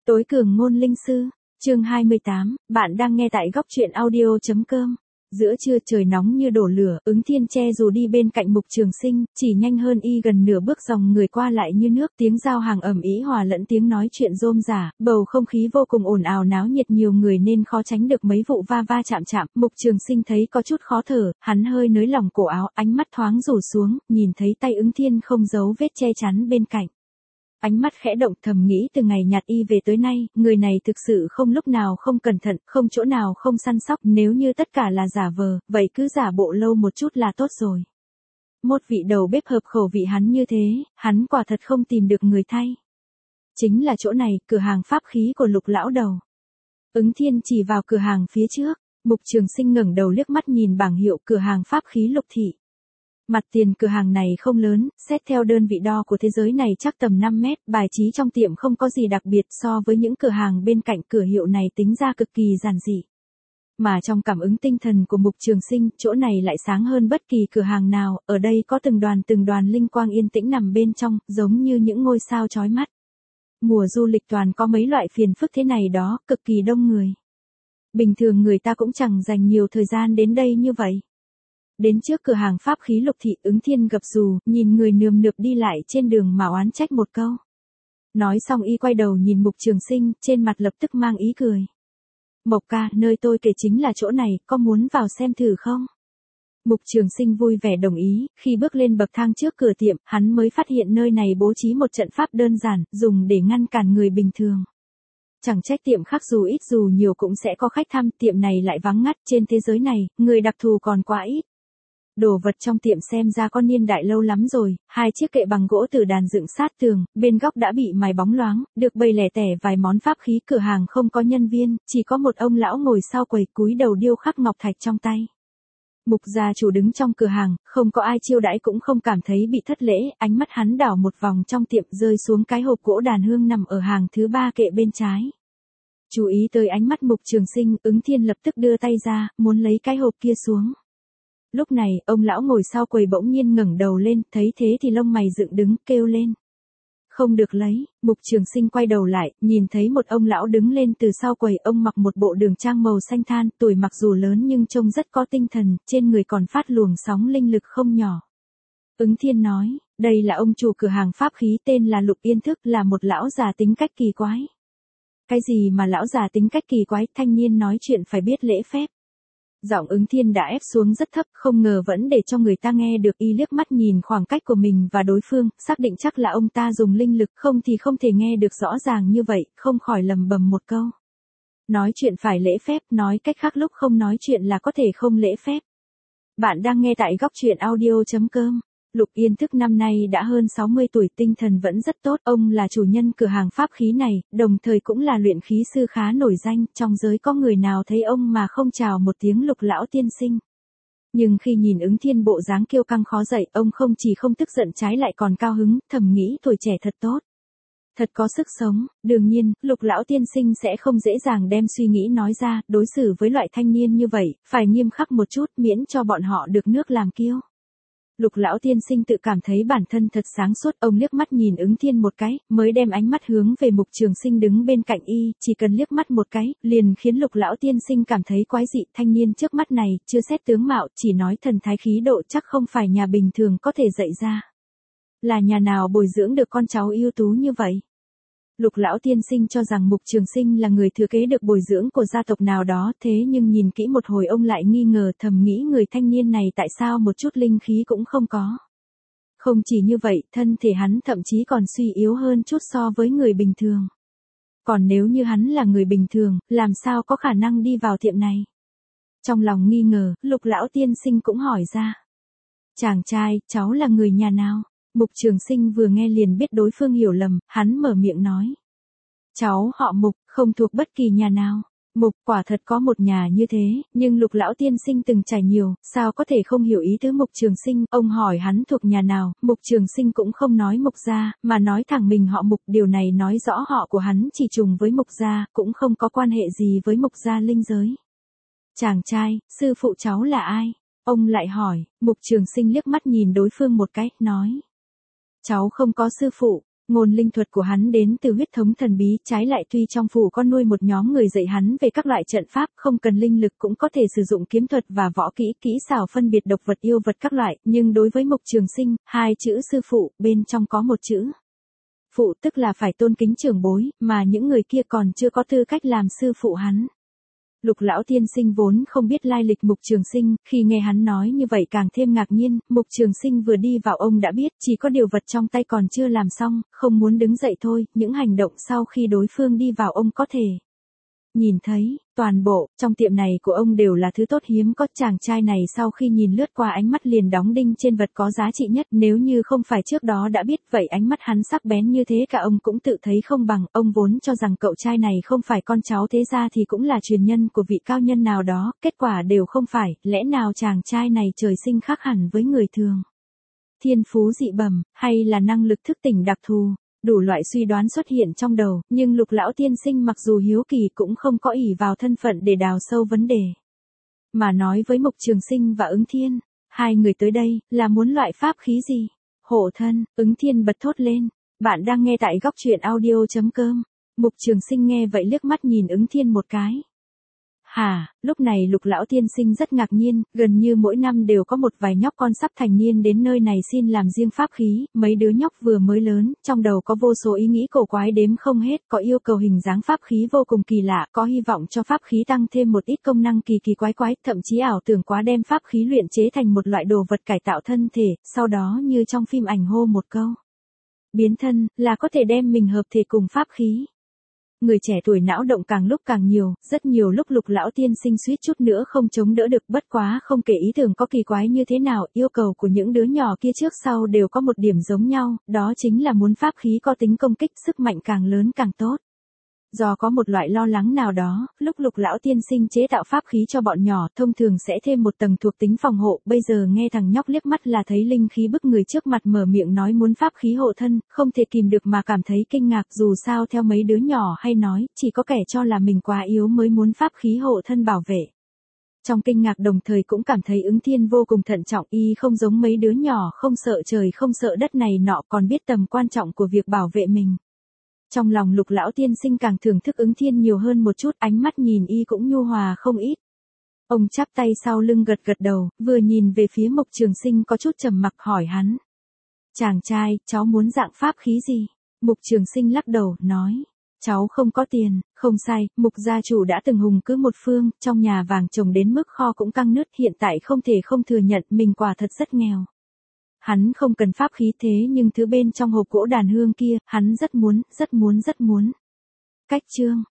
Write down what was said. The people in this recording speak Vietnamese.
Tối cường ngôn linh sư, chương 28, bạn đang nghe tại góc truyện audio.com. Giữa trưa trời nóng như đổ lửa, Ứng Thiên che dù đi bên cạnh Mục Trường Sinh, chỉ nhanh hơn y gần nửa bước, dòng người qua lại như nước, tiếng giao hàng ầm ĩ hòa lẫn tiếng nói chuyện rôm rả, bầu không khí vô cùng ồn ào náo nhiệt, nhiều người nên khó tránh được mấy vụ va va chạm chạm. Mục Trường Sinh thấy có chút khó thở, hắn hơi nới lỏng cổ áo, ánh mắt thoáng rủ xuống, nhìn thấy tay Ứng Thiên không giấu vết che chắn bên cạnh. Ánh mắt khẽ động, thầm nghĩ từ ngày nhặt y về tới nay, người này thực sự không lúc nào không cẩn thận, không chỗ nào không săn sóc, nếu như tất cả là giả vờ, vậy cứ giả bộ lâu một chút là tốt rồi. Một vị đầu bếp hợp khẩu vị hắn như thế, hắn quả thật không tìm được người thay. Chính là chỗ này, cửa hàng pháp khí của Lục lão đầu. Ứng Thiên chỉ vào cửa hàng phía trước, Mục Trường Sinh ngẩng đầu liếc mắt nhìn bảng hiệu cửa hàng pháp khí Lục thị. Mặt tiền cửa hàng này không lớn, xét theo đơn vị đo của thế giới này chắc tầm 5 mét, bài trí trong tiệm không có gì đặc biệt so với những cửa hàng bên cạnh, cửa hiệu này tính ra cực kỳ giản dị. Mà trong cảm ứng tinh thần của Mục Trường Sinh, chỗ này lại sáng hơn bất kỳ cửa hàng nào, ở đây có từng đoàn linh quang yên tĩnh nằm bên trong, giống như những ngôi sao chói mắt. Mùa du lịch toàn có mấy loại phiền phức thế này đó, cực kỳ đông người. Bình thường người ta cũng chẳng dành nhiều thời gian đến đây như vậy. Đến trước cửa hàng pháp khí Lục thị, Ứng Thiên gập dù, nhìn người nườm nượp đi lại trên đường mà oán trách một câu. Nói xong y quay đầu nhìn Mục Trường Sinh, trên mặt lập tức mang ý cười. Mộc ca, nơi tôi kể chính là chỗ này, có muốn vào xem thử không? Mục Trường Sinh vui vẻ đồng ý, khi bước lên bậc thang trước cửa tiệm, hắn mới phát hiện nơi này bố trí một trận pháp đơn giản, dùng để ngăn cản người bình thường. Chẳng trách tiệm khác dù ít dù nhiều cũng sẽ có khách thăm, tiệm này lại vắng ngắt, trên thế giới này, người đặc thù còn quá ít. Đồ vật trong tiệm xem ra có niên đại lâu lắm rồi, hai chiếc kệ bằng gỗ từ đàn dựng sát tường, bên góc đã bị mài bóng loáng, được bày lẻ tẻ vài món pháp khí, cửa hàng không có nhân viên, chỉ có một ông lão ngồi sau quầy cúi đầu điêu khắc ngọc thạch trong tay. Mục gia chủ đứng trong cửa hàng, không có ai chiêu đãi cũng không cảm thấy bị thất lễ, ánh mắt hắn đảo một vòng trong tiệm rơi xuống cái hộp gỗ đàn hương nằm ở hàng thứ 3 kệ bên trái. Chú ý tới ánh mắt Mục Trường Sinh, Ứng Thiên lập tức đưa tay ra, muốn lấy cái hộp kia xuống. Lúc này, ông lão ngồi sau quầy bỗng nhiên ngẩng đầu lên, thấy thế thì lông mày dựng đứng, kêu lên. Không được lấy. Mục Trường Sinh quay đầu lại, nhìn thấy một ông lão đứng lên từ sau quầy, ông mặc một bộ đường trang màu xanh than, tuổi mặc dù lớn nhưng trông rất có tinh thần, trên người còn phát luồng sóng linh lực không nhỏ. Ứng Thiên nói, đây là ông chủ cửa hàng pháp khí tên là Lục Yên Thức, là một lão già tính cách kỳ quái. Cái gì mà lão già tính cách kỳ quái, thanh niên nói chuyện phải biết lễ phép. Giọng Ứng Thiên đã ép xuống rất thấp, không ngờ vẫn để cho người ta nghe được, y liếc mắt nhìn khoảng cách của mình và đối phương, xác định chắc là ông ta dùng linh lực, không thì không thể nghe được rõ ràng như vậy, không khỏi lầm bầm một câu. Nói chuyện phải lễ phép, nói cách khác lúc không nói chuyện là có thể không lễ phép. Bạn đang nghe tại góc truyện audio.com. Lục Yên Thức năm nay đã hơn 60 tuổi, tinh thần vẫn rất tốt, ông là chủ nhân cửa hàng pháp khí này, đồng thời cũng là luyện khí sư khá nổi danh, trong giới có người nào thấy ông mà không chào một tiếng Lục lão tiên sinh. Nhưng khi nhìn Ứng Thiên bộ dáng kiêu căng khó dậy, ông không chỉ không tức giận trái lại còn cao hứng, thầm nghĩ tuổi trẻ thật tốt. Thật có sức sống, đương nhiên, Lục lão tiên sinh sẽ không dễ dàng đem suy nghĩ nói ra, đối xử với loại thanh niên như vậy, phải nghiêm khắc một chút miễn cho bọn họ được nước làm kiêu. Lục lão tiên sinh tự cảm thấy bản thân thật sáng suốt, ông liếc mắt nhìn Ứng Thiên một cái, mới đem ánh mắt hướng về Mục Trường Sinh đứng bên cạnh y, chỉ cần liếc mắt một cái, liền khiến Lục lão tiên sinh cảm thấy quái dị, thanh niên trước mắt này, chưa xét tướng mạo, chỉ nói thần thái khí độ chắc không phải nhà bình thường có thể dạy ra. Là nhà nào bồi dưỡng được con cháu ưu tú như vậy? Lục lão tiên sinh cho rằng Mục Trường Sinh là người thừa kế được bồi dưỡng của gia tộc nào đó, thế nhưng nhìn kỹ một hồi ông lại nghi ngờ, thầm nghĩ người thanh niên này tại sao một chút linh khí cũng không có. Không chỉ như vậy, thân thể hắn thậm chí còn suy yếu hơn chút so với người bình thường. Còn nếu như hắn là người bình thường, làm sao có khả năng đi vào tiệm này? Trong lòng nghi ngờ, Lục lão tiên sinh cũng hỏi ra. Chàng trai, cháu là người nhà nào? Mục Trường Sinh vừa nghe liền biết đối phương hiểu lầm, hắn mở miệng nói. Cháu họ Mục, không thuộc bất kỳ nhà nào. Mục quả thật có một nhà như thế, nhưng Lục lão tiên sinh từng trải nhiều, sao có thể không hiểu ý tứ Mục Trường Sinh, ông hỏi hắn thuộc nhà nào, Mục Trường Sinh cũng không nói Mục gia, mà nói thẳng mình họ Mục, điều này nói rõ họ của hắn chỉ trùng với Mục gia, cũng không có quan hệ gì với Mục gia linh giới. Chàng trai, sư phụ cháu là ai? Ông lại hỏi. Mục Trường Sinh liếc mắt nhìn đối phương một cái, nói. Cháu không có sư phụ. Ngôn linh thuật của hắn đến từ huyết thống thần bí, trái lại tuy trong phủ có nuôi một nhóm người dạy hắn về các loại trận pháp, không cần linh lực cũng có thể sử dụng kiếm thuật và võ kỹ, kỹ xảo phân biệt độc vật yêu vật các loại, nhưng đối với Mục Trường Sinh, hai chữ sư phụ, bên trong có một chữ phụ, tức là phải tôn kính trưởng bối, mà những người kia còn chưa có tư cách làm sư phụ hắn. Lục lão tiên sinh vốn không biết lai lịch Mục Trường Sinh, khi nghe hắn nói như vậy càng thêm ngạc nhiên, Mục Trường Sinh vừa đi vào ông đã biết, chỉ có điều vật trong tay còn chưa làm xong, không muốn đứng dậy thôi, những hành động sau khi đối phương đi vào ông có thể nhìn thấy. Toàn bộ, trong tiệm này của ông đều là thứ tốt hiếm có. Chàng trai này sau khi nhìn lướt qua ánh mắt liền đóng đinh trên vật có giá trị nhất, nếu như không phải trước đó đã biết vậy ánh mắt hắn sắc bén như thế cả ông cũng tự thấy không bằng. Ông vốn cho rằng cậu trai này không phải con cháu thế gia thì cũng là truyền nhân của vị cao nhân nào đó, kết quả đều không phải, lẽ nào chàng trai này trời sinh khác hẳn với người thường? Thiên phú dị bẩm, hay là năng lực thức tỉnh đặc thù? Đủ loại suy đoán xuất hiện trong đầu, nhưng Lục lão tiên sinh mặc dù hiếu kỳ cũng không có ỷ vào thân phận để đào sâu vấn đề. Mà nói với Mục Trường Sinh và Ứng Thiên, hai người tới đây, là muốn loại pháp khí gì? Hộ thân, Ứng Thiên bật thốt lên. Bạn đang nghe tại góc truyện audio.com. Mục Trường Sinh nghe vậy liếc mắt nhìn Ứng Thiên một cái. Hả, lúc này Lục lão tiên sinh rất ngạc nhiên, gần như mỗi năm đều có một vài nhóc con sắp thành niên đến nơi này xin làm riêng pháp khí, mấy đứa nhóc vừa mới lớn, trong đầu có vô số ý nghĩ cổ quái đếm không hết, có yêu cầu hình dáng pháp khí vô cùng kỳ lạ, có hy vọng cho pháp khí tăng thêm một ít công năng kỳ kỳ quái quái, thậm chí ảo tưởng quá đem pháp khí luyện chế thành một loại đồ vật cải tạo thân thể, sau đó như trong phim ảnh hô một câu biến thân, là có thể đem mình hợp thể cùng pháp khí. Người trẻ tuổi não động càng lúc càng nhiều, rất nhiều lúc Lục lão tiên sinh suýt chút nữa không chống đỡ được, bất quá không kể ý tưởng có kỳ quái như thế nào, yêu cầu của những đứa nhỏ kia trước sau đều có một điểm giống nhau, đó chính là muốn pháp khí có tính công kích, sức mạnh càng lớn càng tốt. Do có một loại lo lắng nào đó, lúc Lục lão tiên sinh chế tạo pháp khí cho bọn nhỏ, thông thường sẽ thêm một tầng thuộc tính phòng hộ, bây giờ nghe thằng nhóc liếc mắt là thấy linh khí bức người trước mặt mở miệng nói muốn pháp khí hộ thân, không thể kìm được mà cảm thấy kinh ngạc, dù sao theo mấy đứa nhỏ hay nói, chỉ có kẻ cho là mình quá yếu mới muốn pháp khí hộ thân bảo vệ. Trong kinh ngạc đồng thời cũng cảm thấy Ứng Thiên vô cùng thận trọng, y không giống mấy đứa nhỏ không sợ trời không sợ đất này nọ, còn biết tầm quan trọng của việc bảo vệ mình. Trong lòng Lục lão tiên sinh càng thưởng thức Ứng Thiên nhiều hơn một chút, ánh mắt nhìn y cũng nhu hòa không ít. Ông chắp tay sau lưng gật gật đầu, vừa nhìn về phía Mục Trường Sinh có chút trầm mặc hỏi hắn. Chàng trai, cháu muốn dạng pháp khí gì? Mục Trường Sinh lắc đầu, nói. Cháu không có tiền. Không sai, Mục gia chủ đã từng hùng cứ một phương, trong nhà vàng trồng đến mức kho cũng căng nứt, hiện tại không thể không thừa nhận mình quả thật rất nghèo. Hắn không cần pháp khí thế nhưng thứ bên trong hộp gỗ đàn hương kia, hắn rất muốn. Cách chương